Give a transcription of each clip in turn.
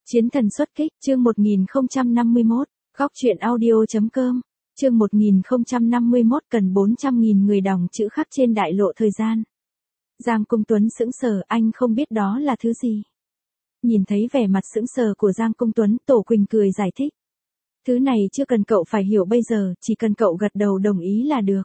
Chiến thần xuất kích, chương 1051, góc truyện audio.com, chương 1051 cần 400.000 người đọc chữ khắc trên đại lộ thời gian. Giang Cung Tuấn sững sờ, anh không biết đó là thứ gì. Nhìn thấy vẻ mặt sững sờ của Giang Cung Tuấn, Tổ Quỳnh cười giải thích. Thứ này chưa cần cậu phải hiểu bây giờ, chỉ cần cậu gật đầu đồng ý là được.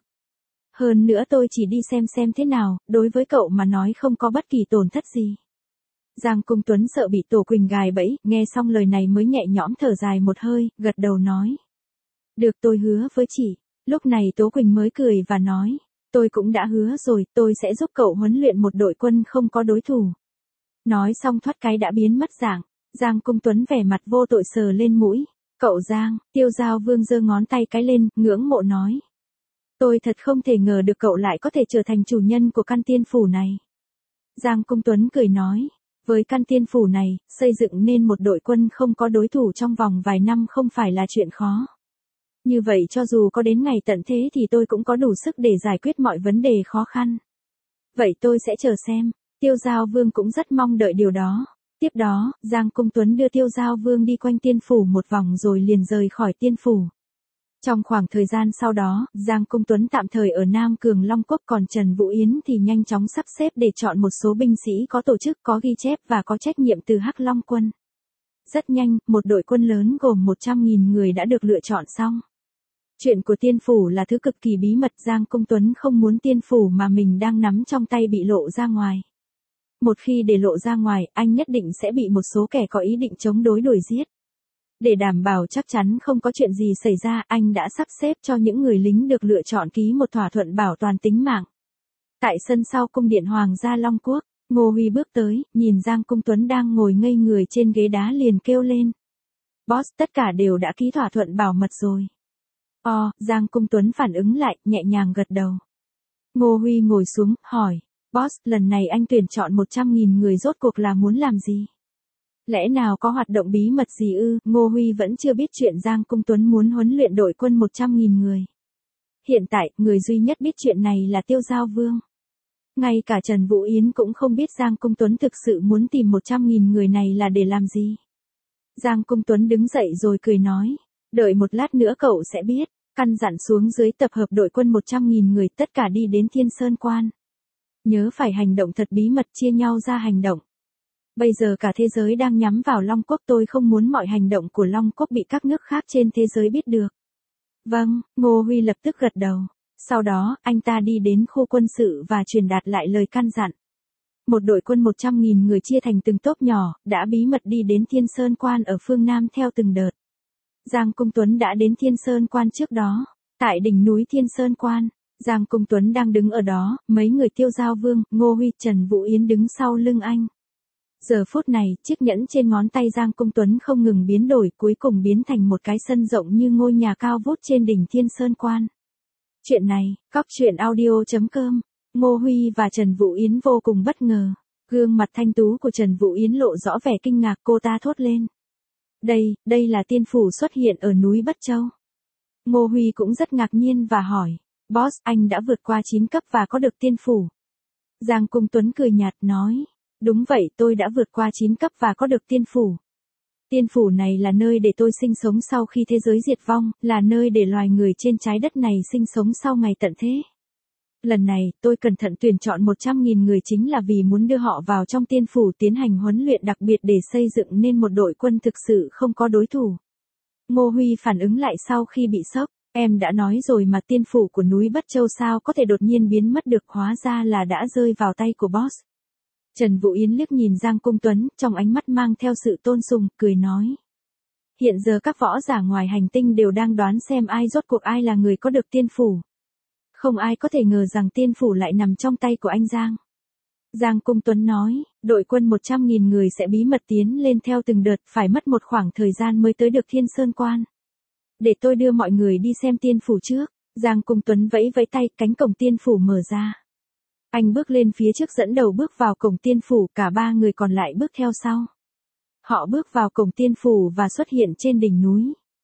Hơn nữa tôi chỉ đi xem thế nào, đối với cậu mà nói không có bất kỳ tổn thất gì. Giang Cung Tuấn sợ bị Tổ Quỳnh gài bẫy, nghe xong lời này mới nhẹ nhõm thở dài một hơi, gật đầu nói. Được, tôi hứa với chị. Lúc này Tố Quỳnh mới cười và nói, tôi cũng đã hứa rồi, tôi sẽ giúp cậu huấn luyện một đội quân không có đối thủ. Nói xong thoát cái đã biến mất dạng. Giang Cung Tuấn vẻ mặt vô tội sờ lên mũi. Cậu Giang, Tiêu Giao Vương giơ ngón tay cái lên, ngưỡng mộ nói. Tôi thật không thể ngờ được cậu lại có thể trở thành chủ nhân của căn tiên phủ này. Giang Cung Tuấn cười nói. Với căn tiên phủ này, xây dựng nên một đội quân không có đối thủ trong vòng vài năm không phải là chuyện khó. Như vậy cho dù có đến ngày tận thế thì tôi cũng có đủ sức để giải quyết mọi vấn đề khó khăn. Vậy tôi sẽ chờ xem. Tiêu Giao Vương cũng rất mong đợi điều đó. Tiếp đó, Giang Cung Tuấn đưa Tiêu Giao Vương đi quanh tiên phủ một vòng rồi liền rời khỏi tiên phủ. Trong khoảng thời gian sau đó, Giang Cung Tuấn tạm thời ở Nam Cường Long Quốc, còn Trần Vũ Yến thì nhanh chóng sắp xếp để chọn một số binh sĩ có tổ chức, có ghi chép và có trách nhiệm từ Hắc Long Quân. Rất nhanh, một đội quân lớn gồm 100.000 người đã được lựa chọn xong. Chuyện của tiên phủ là thứ cực kỳ bí mật, Giang Cung Tuấn không muốn tiên phủ mà mình đang nắm trong tay bị lộ ra ngoài. Một khi để lộ ra ngoài, anh nhất định sẽ bị một số kẻ có ý định chống đối đuổi giết. Để đảm bảo chắc chắn không có chuyện gì xảy ra, anh đã sắp xếp cho những người lính được lựa chọn ký một thỏa thuận bảo toàn tính mạng. Tại sân sau cung điện Hoàng gia Long Quốc, Ngô Huy bước tới, nhìn Giang Cung Tuấn đang ngồi ngây người trên ghế đá liền kêu lên. Boss, tất cả đều đã ký thỏa thuận bảo mật rồi. Giang Cung Tuấn phản ứng lại, nhẹ nhàng gật đầu. Ngô Huy ngồi xuống, hỏi. Boss, lần này anh tuyển chọn 100.000 người rốt cuộc là muốn làm gì? Lẽ nào có hoạt động bí mật gì ư? Ngô Huy vẫn chưa biết chuyện Giang Cung Tuấn muốn huấn luyện đội quân 100.000 người. Hiện tại, người duy nhất biết chuyện này là Tiêu Giao Vương. Ngay cả Trần Vũ Yến cũng không biết Giang Cung Tuấn thực sự muốn tìm 100.000 người này là để làm gì. Giang Cung Tuấn đứng dậy rồi cười nói. Đợi một lát nữa cậu sẽ biết. Căn dặn xuống dưới tập hợp đội quân 100.000 người, tất cả đi đến Thiên Sơn Quan. Nhớ phải hành động thật bí mật, chia nhau ra hành động. Bây giờ cả thế giới đang nhắm vào Long Quốc, tôi không muốn mọi hành động của Long Quốc bị các nước khác trên thế giới biết được. Vâng, Ngô Huy lập tức gật đầu. Sau đó, anh ta đi đến khu quân sự và truyền đạt lại lời căn dặn. Một đội quân 100.000 người chia thành từng tốp nhỏ, đã bí mật đi đến Thiên Sơn Quan ở phương Nam theo từng đợt. Giang Cung Tuấn đã đến Thiên Sơn Quan trước đó. Tại đỉnh núi Thiên Sơn Quan, Giang Cung Tuấn đang đứng ở đó, mấy người Tiêu Giao Vương, Ngô Huy, Trần Vũ Yến đứng sau lưng anh. Giờ phút này, chiếc nhẫn trên ngón tay Giang Cung Tuấn không ngừng biến đổi, cuối cùng biến thành một cái sân rộng như ngôi nhà cao vút trên đỉnh Thiên Sơn Quan. Chuyện này, góc truyện audio.com, Ngô Huy và Trần Vũ Yến vô cùng bất ngờ. Gương mặt thanh tú của Trần Vũ Yến lộ rõ vẻ kinh ngạc, cô ta thốt lên. Đây là tiên phủ xuất hiện ở núi Bất Châu. Ngô Huy cũng rất ngạc nhiên và hỏi. Boss, anh đã vượt qua 9 cấp và có được tiên phủ. Giang Cung Tuấn cười nhạt nói. Đúng vậy, tôi đã vượt qua 9 cấp và có được tiên phủ. Tiên phủ này là nơi để tôi sinh sống sau khi thế giới diệt vong, là nơi để loài người trên trái đất này sinh sống sau ngày tận thế. Lần này, tôi cẩn thận tuyển chọn 100.000 người chính là vì muốn đưa họ vào trong tiên phủ tiến hành huấn luyện đặc biệt để xây dựng nên một đội quân thực sự không có đối thủ. Ngô Huy phản ứng lại sau khi bị sốc. Em đã nói rồi mà, tiên phủ của núi Bất Châu sao có thể đột nhiên biến mất được, hóa ra là đã rơi vào tay của boss. Trần Vũ Yến liếc nhìn Giang Cung Tuấn, trong ánh mắt mang theo sự tôn sùng, cười nói. Hiện giờ các võ giả ngoài hành tinh đều đang đoán xem rốt cuộc ai là người có được tiên phủ. Không ai có thể ngờ rằng tiên phủ lại nằm trong tay của anh Giang. Giang Cung Tuấn nói, đội quân 100.000 người sẽ bí mật tiến lên theo từng đợt, phải mất một khoảng thời gian mới tới được Thiên Sơn Quan. Để tôi đưa mọi người đi xem tiên phủ trước. Giang Cung Tuấn vẫy vẫy tay, cánh cổng tiên phủ mở ra. Anh bước lên phía trước dẫn đầu bước vào cổng tiên phủ, cả ba người còn lại bước theo sau. Họ bước vào cổng tiên phủ và xuất hiện trên đỉnh núi.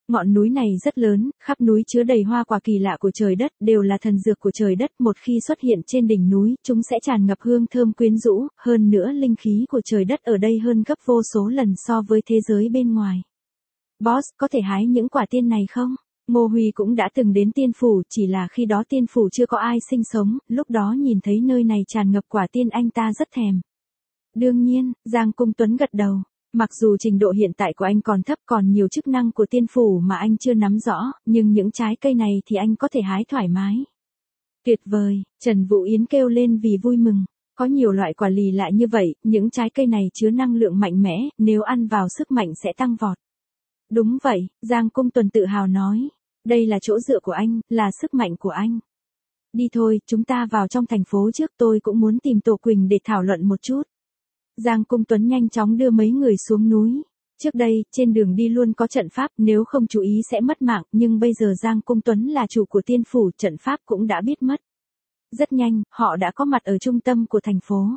Ngọn núi này rất lớn, khắp núi chứa đầy hoa quả kỳ lạ của trời đất, đều là thần dược của trời đất, một khi xuất hiện trên đỉnh núi, chúng sẽ tràn ngập hương thơm quyến rũ, hơn nữa linh khí của trời đất ở đây hơn gấp vô số lần so với thế giới bên ngoài. Boss, có thể hái những quả tiên này không? Ngô Huy cũng đã từng đến tiên phủ, chỉ là khi đó tiên phủ chưa có ai sinh sống, lúc đó nhìn thấy nơi này tràn ngập quả tiên anh ta rất thèm. Đương nhiên, Giang Cung Tuấn gật đầu. Mặc dù trình độ hiện tại của anh còn thấp, còn nhiều chức năng của tiên phủ mà anh chưa nắm rõ, nhưng những trái cây này thì anh có thể hái thoải mái. Tuyệt vời, Trần Vũ Yến kêu lên vì vui mừng. Có nhiều loại quả lì lạ như vậy, những trái cây này chứa năng lượng mạnh mẽ, nếu ăn vào sức mạnh sẽ tăng vọt. Đúng vậy, Giang Cung Tuấn tự hào nói. Đây là chỗ dựa của anh, là sức mạnh của anh. Đi thôi, chúng ta vào trong thành phố trước, tôi cũng muốn tìm Tổ Quỳnh để thảo luận một chút. Giang Cung Tuấn nhanh chóng đưa mấy người xuống núi. Trước đây, trên đường đi luôn có trận pháp, nếu không chú ý sẽ mất mạng, nhưng bây giờ Giang Cung Tuấn là chủ của tiên phủ, trận pháp cũng đã biết mất. Rất nhanh, họ đã có mặt ở trung tâm của thành phố.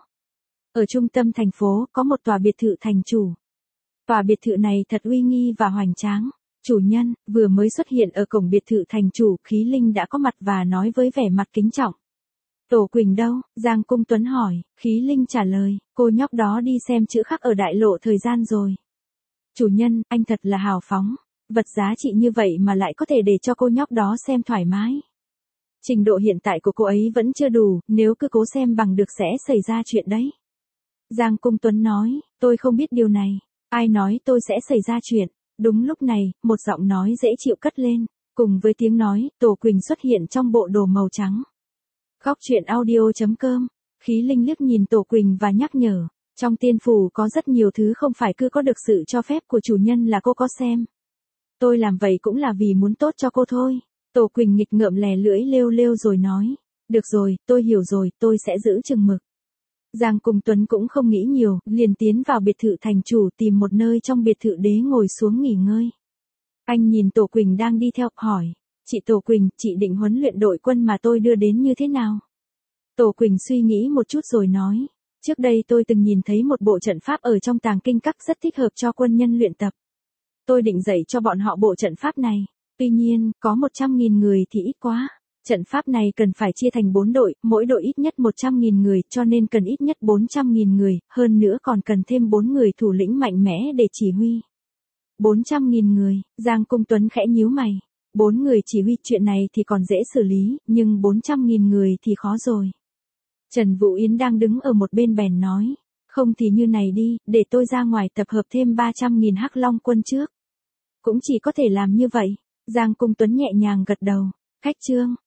Ở trung tâm thành phố, có một tòa biệt thự thành chủ. Tòa biệt thự này thật uy nghi và hoành tráng. Chủ nhân, vừa mới xuất hiện ở cổng biệt thự thành chủ, Khí Linh đã có mặt và nói với vẻ mặt kính trọng. Tổ Quỳnh đâu? Giang Cung Tuấn hỏi. Khí Linh trả lời, cô nhóc đó đi xem chữ khắc ở đại lộ thời gian rồi. Chủ nhân, anh thật là hào phóng. Vật giá trị như vậy mà lại có thể để cho cô nhóc đó xem thoải mái. Trình độ hiện tại của cô ấy vẫn chưa đủ, nếu cứ cố xem bằng được sẽ xảy ra chuyện đấy. Giang Cung Tuấn nói, tôi không biết điều này. Ai nói tôi sẽ xảy ra chuyện? Đúng lúc này, một giọng nói dễ chịu cất lên. Cùng với tiếng nói, Tổ Quỳnh xuất hiện trong bộ đồ màu trắng. Góc truyện audio.com. Khí Linh liếc nhìn Tổ Quỳnh và nhắc nhở. Trong tiên phủ có rất nhiều thứ không phải cứ có được sự cho phép của chủ nhân là cô có xem. Tôi làm vậy cũng là vì muốn tốt cho cô thôi. Tổ Quỳnh nghịch ngợm lè lưỡi lêu lêu rồi nói. Được rồi, tôi hiểu rồi, tôi sẽ giữ chừng mực. Giang Cung Tuấn cũng không nghĩ nhiều, liền tiến vào biệt thự thành chủ tìm một nơi trong biệt thự đế ngồi xuống nghỉ ngơi. Anh nhìn Tổ Quỳnh đang đi theo, hỏi. Chị Tổ Quỳnh, chị định huấn luyện đội quân mà tôi đưa đến như thế nào? Tổ Quỳnh suy nghĩ một chút rồi nói. Trước đây tôi từng nhìn thấy một bộ trận pháp ở trong tàng kinh các rất thích hợp cho quân nhân luyện tập. Tôi định dạy cho bọn họ bộ trận pháp này. Tuy nhiên, có 100.000 người thì ít quá. Trận pháp này cần phải chia thành 4 đội, mỗi đội ít nhất 100.000 người, cho nên cần ít nhất 400.000 người, hơn nữa còn cần thêm 4 người thủ lĩnh mạnh mẽ để chỉ huy. 400.000 người, Giang Cung Tuấn khẽ nhíu mày. 4 người chỉ huy chuyện này thì còn dễ xử lý, nhưng 400.000 người thì khó rồi. Trần Vũ Yến đang đứng ở một bên bèn nói. Không thì như này đi, để tôi ra ngoài tập hợp thêm 300.000 Hắc Long quân trước. Cũng chỉ có thể làm như vậy. Giang Cung Tuấn nhẹ nhàng gật đầu. Khách trương,